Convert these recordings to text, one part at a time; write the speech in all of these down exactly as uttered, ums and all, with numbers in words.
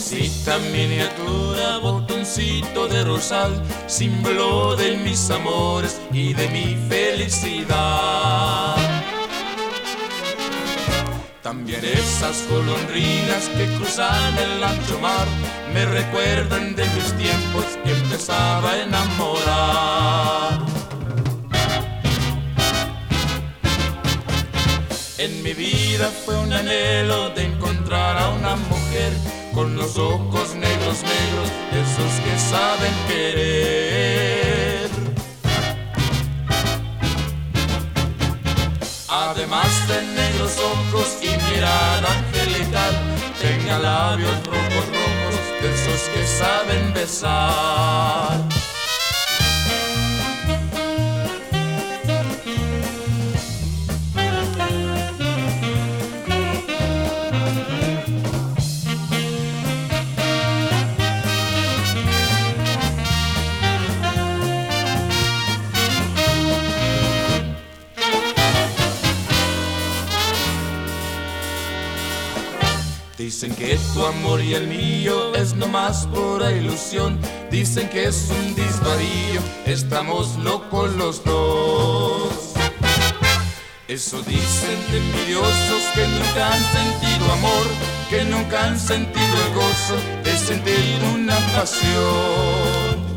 Rosita miniatura, botoncito de rosal, símbolo de mis amores y de mi felicidad. También esas golondrinas que cruzan el ancho mar me recuerdan de mis tiempos que empezaba a enamorar. En mi vida fue un anhelo de encontrar a una mujer con los ojos negros, negros, esos que saben querer. Además de negros ojos y mirada angelical, tenga labios rojos, rojos, de esos que saben besar. Dicen que tu amor y el mío es nomás pura ilusión. Dicen que es un disvarío, estamos locos los dos. Eso dicen de envidiosos que nunca han sentido amor, que nunca han sentido el gozo de sentir una pasión.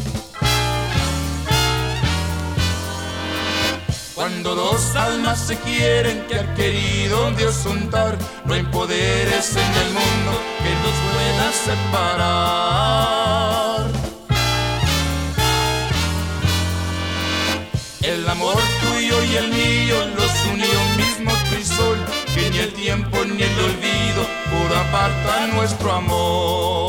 Cuando dos almas se quieren, que ha querido Dios juntar, no hay poderes en el mundo que nos pueda separar. El amor tuyo y el mío los unió mismo crisol, que ni el tiempo ni el olvido pudo apartar nuestro amor.